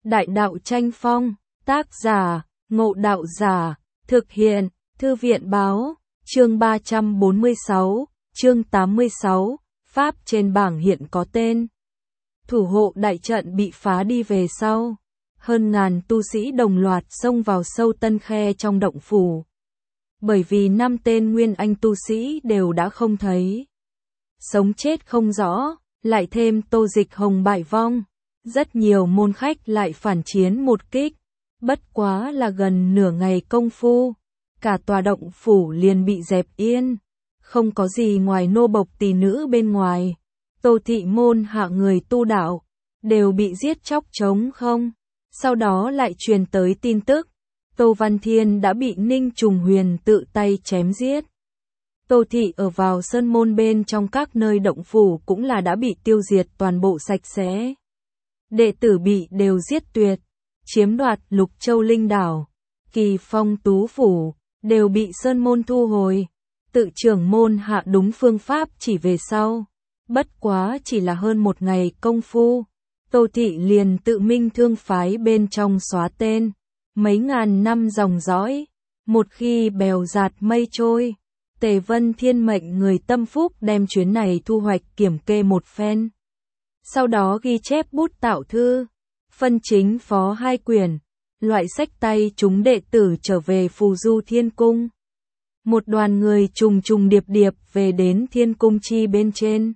Đại đạo tranh phong, tác giả, Ngộ Đạo Giả, thực hiện, Thư viện báo, chương 346, chương 86, Pháp trên bảng hiện có tên. Thủ hộ đại trận bị phá đi về sau. Hơn ngàn tu sĩ đồng loạt xông vào sâu Tân Khe trong động phủ. Bởi vì 5 tên nguyên anh tu sĩ đều đã không thấy. Sống chết không rõ, lại thêm Tô Dịch Hồng bại vong. Rất nhiều môn khách lại phản chiến một kích. Bất quá là gần nửa ngày công phu. Cả tòa động phủ liền bị dẹp yên. Không có gì ngoài nô bộc tỳ nữ bên ngoài. Tô thị môn hạ người tu đạo. Đều bị giết chóc trống không. Sau đó lại truyền tới tin tức. Tô Văn Thiên đã bị Ninh Trùng Huyền tự tay chém giết. Tô thị ở vào sơn môn bên trong các nơi động phủ cũng là đã bị tiêu diệt toàn bộ sạch sẽ. Đệ tử bị đều giết tuyệt, chiếm đoạt Lục Châu Linh Đảo, Kỳ Phong Tú Phủ, đều bị sơn môn thu hồi. Tự trưởng môn hạ đúng phương pháp chỉ về sau. Bất quá chỉ là hơn một ngày công phu. Tô thị liền tự minh thương phái bên trong xóa tên. Mấy ngàn năm dòng dõi. Một khi bèo dạt mây trôi. Tề Vân Thiên mệnh người tâm phúc đem chuyến này thu hoạch kiểm kê một phen. Sau đó ghi chép bút tạo thư. Phân chính phó 2 quyển. Loại sách tay chúng đệ tử trở về Phù Du Thiên Cung. Một đoàn người trùng trùng điệp điệp về đến Thiên Cung chi bên trên.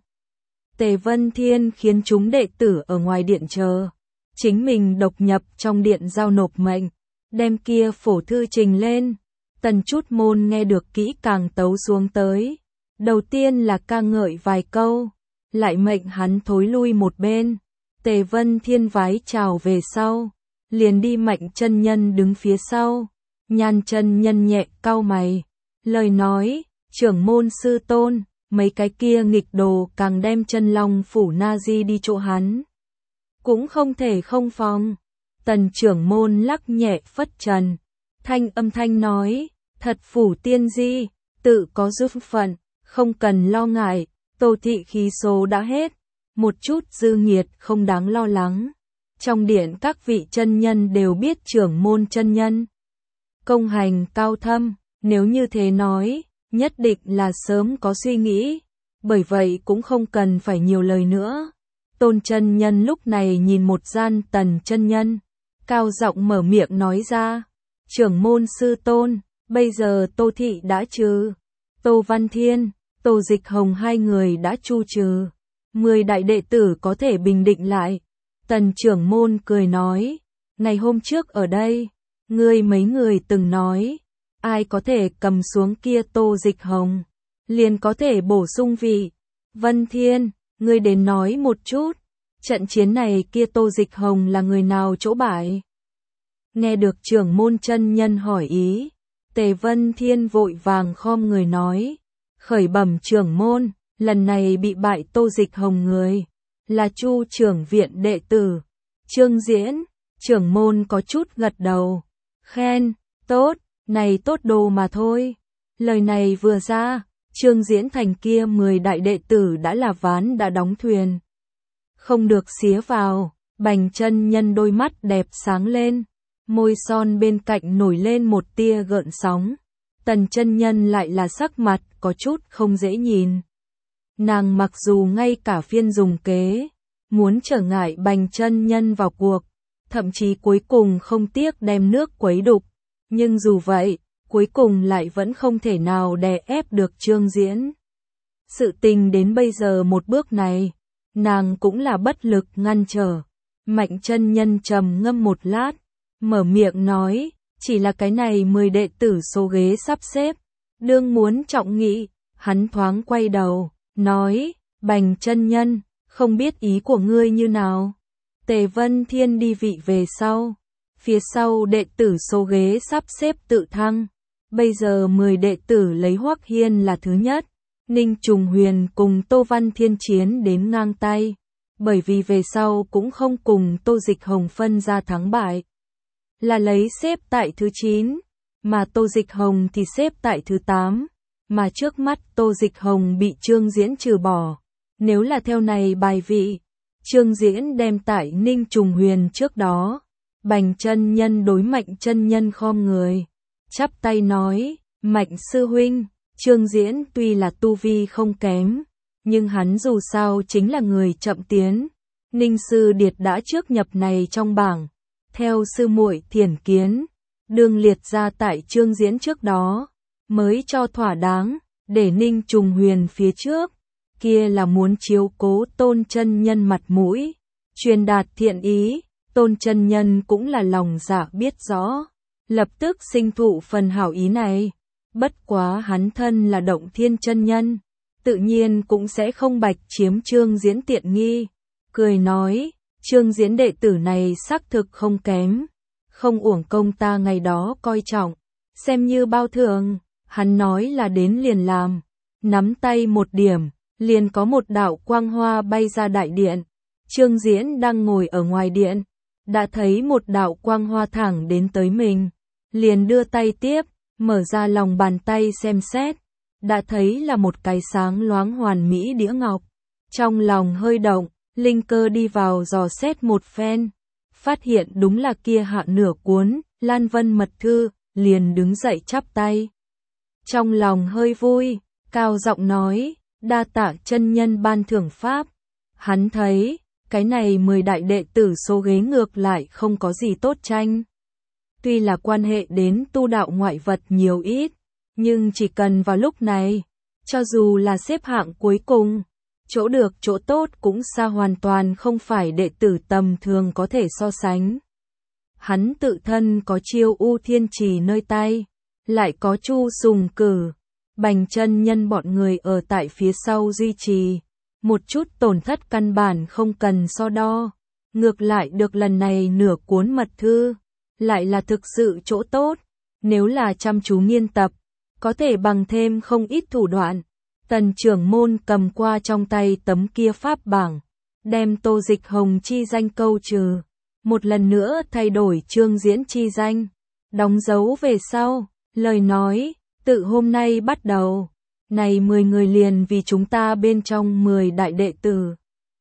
Tề Vân Thiên khiến chúng đệ tử ở ngoài điện chờ. Chính mình độc nhập trong điện giao nộp mệnh. Đem kia phổ thư trình lên. Tần Chút Môn nghe được kỹ càng tấu xuống tới. Đầu tiên là ca ngợi vài câu. Lại mệnh hắn thối lui một bên. Tề Vân Thiên vái chào về sau. Liền đi Mạnh chân nhân đứng phía sau. Nhan chân nhân nhẹ cau mày. Lời nói, trưởng môn sư tôn. Mấy cái kia nghịch đồ càng đem Chân Long phủ na di đi chỗ hắn. Cũng không thể không phòng. Tần trưởng môn lắc nhẹ phất trần. Âm thanh nói, thật phủ tiên di, tự có giúp phận, không cần lo ngại, Tô thị khí số đã hết. Một chút dư nghiệt không đáng lo lắng. Trong điện các vị chân nhân đều biết trưởng môn chân nhân. Công hành cao thâm, nếu như thế nói. Nhất định là sớm có suy nghĩ, bởi vậy cũng không cần phải nhiều lời nữa. Tôn chân nhân lúc này nhìn một gian Tần chân nhân, cao giọng mở miệng nói ra, trưởng môn sư tôn, bây giờ Tô thị đã trừ, Tô Văn Thiên, Tô Dịch Hồng 2 người đã chu trừ, 10 đại đệ tử có thể bình định lại. Tần trưởng môn cười nói, ngày hôm trước ở đây, mấy người từng nói, ai có thể cầm xuống kia Tô Dịch Hồng, liền có thể bổ sung vị. Vân Thiên, ngươi đến nói một chút, trận chiến này kia Tô Dịch Hồng là người nào chỗ bại? Nghe được trưởng môn chân nhân hỏi ý, Tề Vân Thiên vội vàng khom người nói, khởi bẩm trưởng môn, lần này bị bại Tô Dịch Hồng người, là Chu trưởng viện đệ tử, Trương Diễn. Trưởng môn có chút gật đầu, khen, tốt. Này tốt đồ mà thôi. Lời này vừa ra, Trương Diễn thành kia 10 đại đệ tử đã là ván đã đóng thuyền. Không được xía vào, Bành chân nhân đôi mắt đẹp sáng lên. Môi son bên cạnh nổi lên một tia gợn sóng. Tần chân nhân lại là sắc mặt có chút không dễ nhìn. Nàng mặc dù ngay cả phiên dùng kế, muốn trở ngại Bành chân nhân vào cuộc, thậm chí cuối cùng không tiếc đem nước quấy đục. Nhưng dù vậy, cuối cùng lại vẫn không thể nào đè ép được Trương Diễn. Sự tình đến bây giờ một bước này, nàng cũng là bất lực ngăn trở. Mạnh chân nhân trầm ngâm một lát, mở miệng nói, chỉ là cái này 10 đệ tử số ghế sắp xếp, đương muốn trọng nghị. Hắn thoáng quay đầu, nói, Bành chân nhân, không biết ý của ngươi như nào. Tề Vân Thiên đi vị về sau. Phía sau đệ tử số ghế sắp xếp tự thăng. Bây giờ 10 đệ tử lấy Hoắc Hiên là thứ nhất. Ninh Trùng Huyền cùng Tô Văn Thiên chiến đến ngang tay. Bởi vì về sau cũng không cùng Tô Dịch Hồng phân ra thắng bại. Là lấy xếp tại thứ 9. Mà Tô Dịch Hồng thì xếp tại thứ 8. Mà trước mắt Tô Dịch Hồng bị Trương Diễn trừ bỏ. Nếu là theo này bài vị, Trương Diễn đem tại Ninh Trùng Huyền trước đó. Bành chân nhân đối Mạnh chân nhân khom người, chắp tay nói, Mạnh sư huynh, Trương Diễn tuy là tu vi không kém, nhưng hắn dù sao chính là người chậm tiến. Ninh sư điệt đã trước nhập này trong bảng, theo sư muội thiển kiến, đương liệt ra tại Trương Diễn trước đó, mới cho thỏa đáng, để Ninh Trùng Huyền phía trước, kia là muốn chiếu cố Tôn chân nhân mặt mũi, truyền đạt thiện ý. Tôn chân nhân cũng là lòng dạ biết rõ, lập tức sinh thụ phần hảo ý này. Bất quá hắn thân là Động Thiên chân nhân, tự nhiên cũng sẽ không bạch chiếm Trương Diễn tiện nghi. Cười nói, Trương Diễn đệ tử này xác thực không kém, không uổng công ta ngày đó coi trọng, xem như bao thường. Hắn nói là đến liền làm, nắm tay một điểm, liền có một đạo quang hoa bay ra đại điện. Trương Diễn đang ngồi ở ngoài điện, đã thấy một đạo quang hoa thẳng đến tới mình, liền đưa tay tiếp, mở ra lòng bàn tay xem xét, đã thấy là một cái sáng loáng hoàn mỹ đĩa ngọc. Trong lòng hơi động, linh cơ đi vào dò xét một phen, phát hiện đúng là kia hạ nửa cuốn Lan Vân mật thư, liền đứng dậy chắp tay. Trong lòng hơi vui, cao giọng nói, đa tạ chân nhân ban thưởng pháp. Hắn thấy, cái này 10 đại đệ tử số ghế ngược lại không có gì tốt tranh. Tuy là quan hệ đến tu đạo ngoại vật nhiều ít, nhưng chỉ cần vào lúc này, cho dù là xếp hạng cuối cùng, chỗ được chỗ tốt cũng xa hoàn toàn không phải đệ tử tầm thường có thể so sánh. Hắn tự thân có Chiêu U Thiên Trì nơi tay, lại có Chu Sùng Cử, Bành chân nhân bọn người ở tại phía sau duy trì, một chút tổn thất căn bản không cần so đo. Ngược lại được lần này nửa cuốn mật thư, lại là thực sự chỗ tốt, nếu là chăm chú nghiên tập, có thể bằng thêm không ít thủ đoạn. Tần trưởng môn cầm qua trong tay tấm kia pháp bảng, đem Tô Dịch Hồng chi danh câu trừ, một lần nữa thay đổi Trương Diễn chi danh, đóng dấu về sau, lời nói, tự hôm nay bắt đầu, này 10 người liền vì chúng ta bên trong 10 đại đệ tử.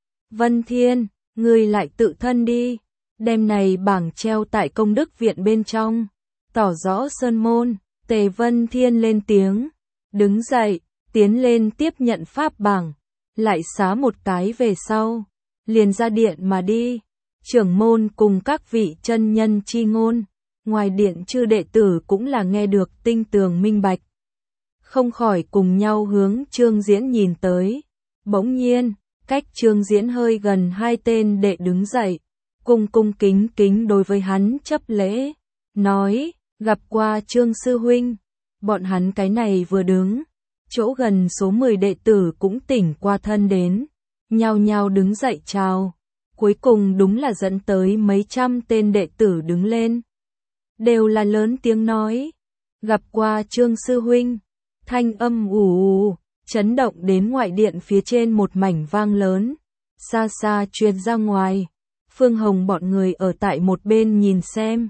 Vân Thiên, ngươi lại tự thân đi, đem này bảng treo tại công đức viện bên trong, tỏ rõ sơn môn. Tề Vân Thiên lên tiếng, đứng dậy, tiến lên tiếp nhận pháp bảng, lại xá một cái về sau, liền ra điện mà đi. Trưởng môn cùng các vị chân nhân chi ngôn, ngoài điện chư đệ tử cũng là nghe được tinh tường minh bạch, không khỏi cùng nhau hướng Trương Diễn nhìn tới. Bỗng nhiên, cách Trương Diễn hơi gần hai tên đệ đứng dậy, cung kính kính đối với hắn chấp lễ, nói, gặp qua Trương sư huynh. Bọn hắn cái này vừa đứng, chỗ gần số 10 đệ tử cũng tỉnh qua thân đến, nhao nhao đứng dậy chào. Cuối cùng đúng là dẫn tới mấy trăm tên đệ tử đứng lên, đều là lớn tiếng nói, gặp qua Trương sư huynh. Thanh âm ù chấn động đến ngoại điện phía trên một mảnh vang lớn, xa xa truyền ra ngoài. Phương Hồng bọn người ở tại một bên nhìn xem,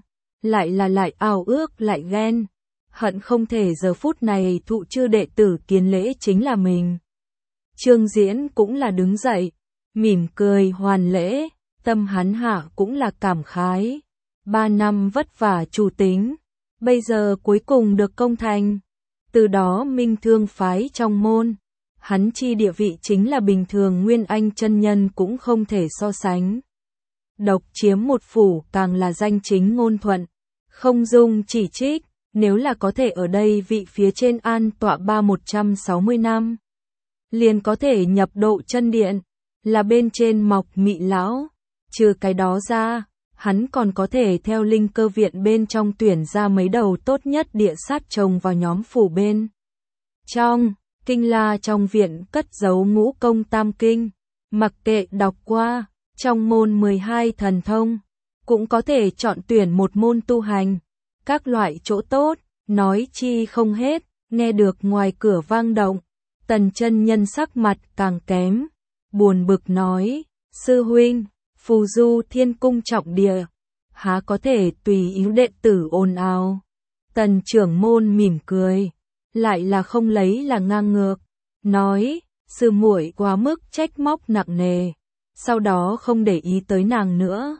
lại ao ước lại ghen, hận không thể giờ phút này thụ chư đệ tử kiến lễ chính là mình. Trương Diễn cũng là đứng dậy, mỉm cười hoàn lễ, tâm hắn hạ cũng là cảm khái. 3 năm vất vả chủ tính, bây giờ cuối cùng được công thành. Từ đó Minh Thương phái trong môn, hắn chi địa vị chính là bình thường Nguyên Anh chân nhân cũng không thể so sánh. Độc chiếm một phủ càng là danh chính ngôn thuận, không dung chỉ trích, nếu là có thể ở đây vị phía trên an tọa 160 năm, liền có thể nhập độ chân điện, là bên trên mọc mị lão. Trừ cái đó ra, hắn còn có thể theo linh cơ viện bên trong tuyển ra mấy đầu tốt nhất địa sát trồng vào nhóm phủ bên trong. Kinh La trong viện cất giấu ngũ công tam kinh, mặc kệ đọc qua, trong môn 12 thần thông, cũng có thể chọn tuyển một môn tu hành. Các loại chỗ tốt, nói chi không hết, nghe được ngoài cửa vang động. Tần chân nhân sắc mặt càng kém, buồn bực nói, sư huynh, phù du thiên cung trọng địa, há có thể tùy ý đệ tử ồn ào. Tần trưởng môn mỉm cười, lại là không lấy là ngang ngược, nói, sư muội quá mức trách móc nặng nề, sau đó không để ý tới nàng nữa.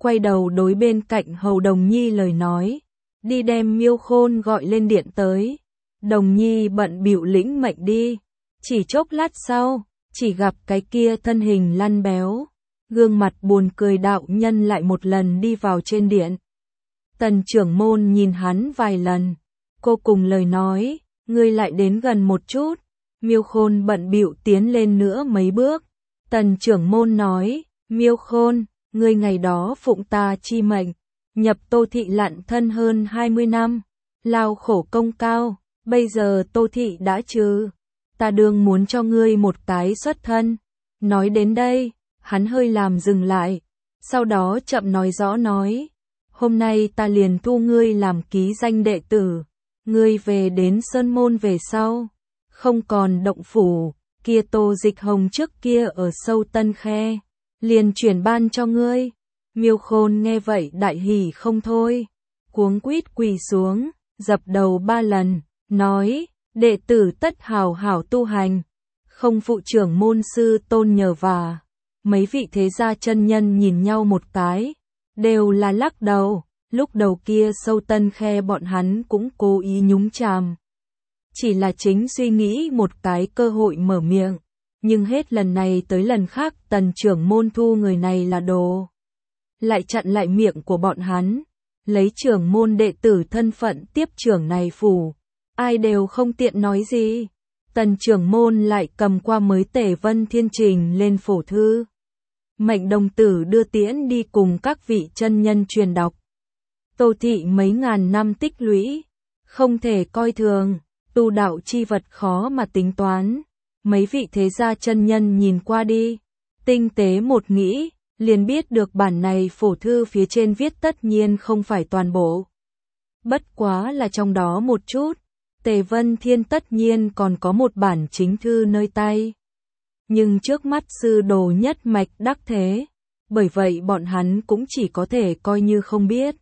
quay đầu đối bên cạnh Hầu Đồng Nhi lời nói, đi đem Miêu Khôn gọi lên điện tới. Đồng Nhi bận bịu lĩnh mệnh đi. Chỉ chốc lát sau, chỉ gặp cái kia thân hình lăn béo, gương mặt buồn cười đạo nhân lại một lần đi vào trên điện. Tần trưởng môn nhìn hắn vài lần, cô cùng lời nói, ngươi lại đến gần một chút. Miêu Khôn bận bịu tiến lên nữa mấy bước. Tần trưởng môn nói, Miêu Khôn, ngươi ngày đó phụng ta chi mệnh, nhập Tô Thị lặn thân hơn 20 năm, lao khổ công cao, bây giờ Tô Thị đã trừ, ta đương muốn cho ngươi một cái xuất thân. Nói đến đây, hắn hơi làm dừng lại, sau đó chậm nói rõ nói, hôm nay ta liền thu ngươi làm ký danh đệ tử, ngươi về đến Sơn Môn về sau, không còn động phủ, kia Tô Dịch Hồng trước kia ở sâu Tân Khe, liền chuyển ban cho ngươi. Miêu Khôn nghe vậy đại hỉ không thôi, cuống quýt quỳ xuống, dập đầu 3 lần, nói, đệ tử tất hào hảo tu hành, không phụ trưởng môn sư tôn nhờ vả. Mấy vị thế gia chân nhân nhìn nhau một cái, đều là lắc đầu, lúc đầu kia sâu Tân Khe bọn hắn cũng cố ý nhúng chàm. Chỉ là chính suy nghĩ một cái cơ hội mở miệng, nhưng hết lần này tới lần khác Tần trưởng môn thu người này là đồ. Lại chặn lại miệng của bọn hắn, lấy trưởng môn đệ tử thân phận tiếp trưởng này phủ, ai đều không tiện nói gì. Tần trưởng môn lại cầm qua mới Tề Vân Thiên trình lên phổ thư. Mệnh đồng tử đưa tiễn đi cùng các vị chân nhân truyền đọc. Tô Thị mấy ngàn năm tích lũy, không thể coi thường, tu đạo chi vật khó mà tính toán. Mấy vị thế gia chân nhân nhìn qua đi, tinh tế một nghĩ, liền biết được bản này phổ thư phía trên viết tất nhiên không phải toàn bộ. Bất quá là trong đó một chút, Tề Vân Thiên tất nhiên còn có một bản chính thư nơi tay. Nhưng trước mắt sư đồ nhất mạch đắc thế, bởi vậy bọn hắn cũng chỉ có thể coi như không biết.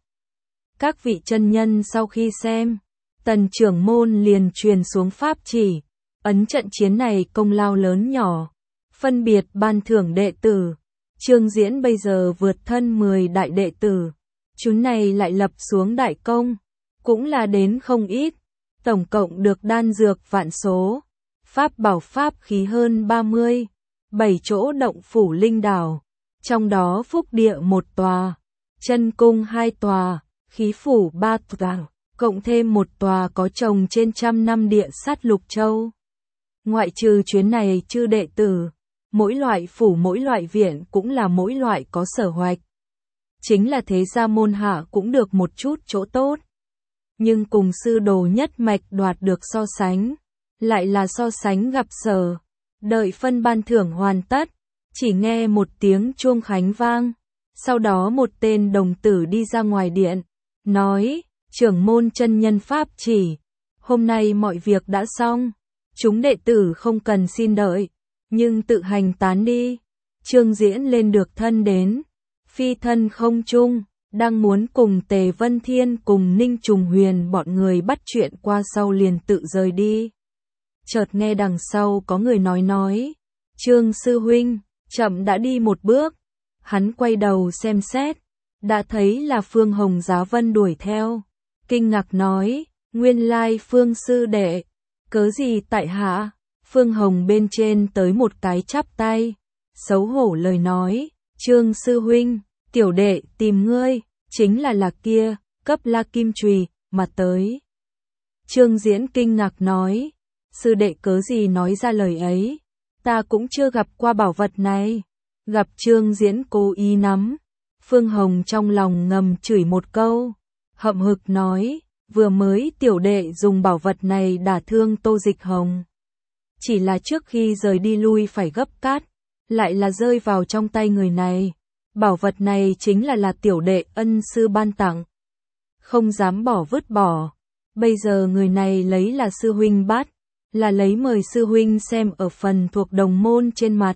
Các vị chân nhân sau khi xem, Tần trưởng môn liền truyền xuống pháp chỉ, ấn trận chiến này công lao lớn nhỏ, phân biệt ban thưởng đệ tử. Trương Diễn bây giờ vượt thân 10 đại đệ tử, chúng này lại lập xuống đại công, cũng là đến không ít, tổng cộng được đan dược vạn số, pháp bảo pháp khí hơn 30, 7 chỗ động phủ linh đảo, trong đó phúc địa 1 tòa, chân cung 2 tòa, khí phủ 3 tòa, cộng thêm 1 tòa có trồng trên 100 năm địa sát lục châu. Ngoại trừ chuyến này chư đệ tử, mỗi loại phủ mỗi loại viện cũng là mỗi loại có sở hoạch. Chính là thế gia môn hạ cũng được một chút chỗ tốt. Nhưng cùng sư đồ nhất mạch đoạt được so sánh, lại là so sánh gặp sở. Đợi phân ban thưởng hoàn tất, chỉ nghe một tiếng chuông khánh vang. Sau đó một tên đồng tử đi ra ngoài điện, nói, trưởng môn chân nhân pháp chỉ, hôm nay mọi việc đã xong, chúng đệ tử không cần xin đợi, nhưng tự hành tán đi. Trương Diễn lên được thân đến, phi thân không trung, đang muốn cùng Tề Vân Thiên cùng Ninh Trùng Huyền bọn người bắt chuyện qua sau liền tự rời đi. Chợt nghe đằng sau có người nói, Trương sư huynh, chậm đã đi một bước. Hắn quay đầu xem xét, đã thấy là Phương Hồng Giá Vân đuổi theo, kinh ngạc nói, nguyên lai Phương sư đệ, cớ gì tại hạ? Phương Hồng bên trên tới một cái chắp tay, xấu hổ lời nói, Trương sư huynh, tiểu đệ tìm ngươi, chính là kia, cấp la kim chùy mà tới. Trương Diễn kinh ngạc nói, sư đệ cớ gì nói ra lời ấy, ta cũng chưa gặp qua bảo vật này. Gặp Trương Diễn cố ý nắm, Phương Hồng trong lòng ngầm chửi một câu, hậm hực nói, vừa mới tiểu đệ dùng bảo vật này đả thương Tô Dịch Hồng. Chỉ là trước khi rời đi lui phải gấp cát, lại là rơi vào trong tay người này. Bảo vật này chính là tiểu đệ ân sư ban tặng, không dám bỏ vứt bỏ. Bây giờ người này lấy là sư huynh bắt, là lấy mời sư huynh xem ở phần thuộc đồng môn trên mặt.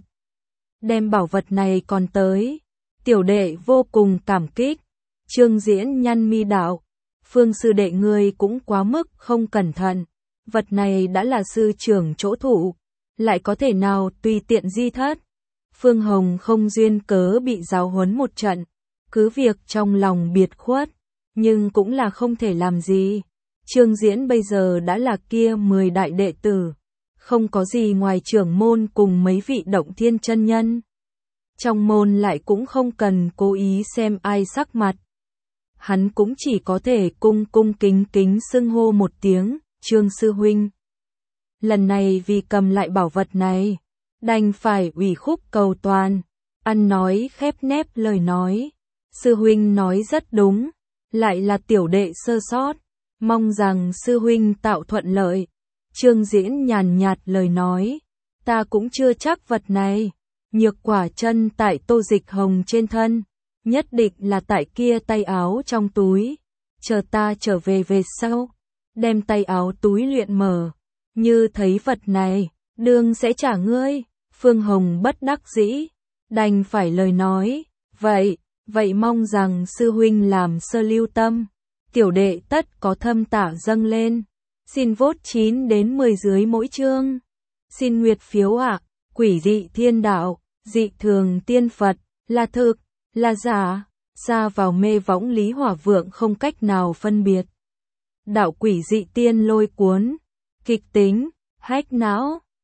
Đem bảo vật này còn tới, tiểu đệ vô cùng cảm kích. Trương Diễn nhăn mi đạo, Phương sư đệ ngươi cũng quá mức không cẩn thận, vật này đã là sư trưởng chỗ thủ, lại có thể nào tùy tiện di thất. Phương Hồng không duyên cớ bị giáo huấn một trận, cứ việc trong lòng biệt khuất, nhưng cũng là không thể làm gì. Trương Diễn bây giờ đã là kia 10 đại đệ tử, không có gì ngoài trưởng môn cùng mấy vị động thiên chân nhân. Trong môn lại cũng không cần cố ý xem ai sắc mặt. Hắn cũng chỉ có thể cung cung kính kính xưng hô một tiếng, Trương sư huynh. Lần này vì cầm lại bảo vật này, đành phải ủy khúc cầu toàn, ăn nói khép nép lời nói. Sư huynh nói rất đúng, lại là tiểu đệ sơ sót, mong rằng sư huynh tạo thuận lợi. Trương Diễn nhàn nhạt lời nói, ta cũng chưa chắc vật này, nhược quả chân tại Tô Dịch Hồng trên thân, nhất định là tại kia tay áo trong túi, chờ ta trở về sau, đem tay áo túi luyện mở, như thấy vật này, đương sẽ trả ngươi. Phương Hồng bất đắc dĩ, đành phải lời nói, vậy mong rằng sư huynh làm sơ lưu tâm, tiểu đệ tất có thâm tạ dâng lên. Xin vote 9 đến 10 dưới mỗi chương. Xin nguyệt phiếu ạ. Quỷ dị thiên đạo, dị thường tiên Phật, là thực, là giả, ra vào mê võng Lý Hỏa Vượng không cách nào phân biệt. Đạo quỷ dị tiên lôi cuốn, kịch tính, hách não.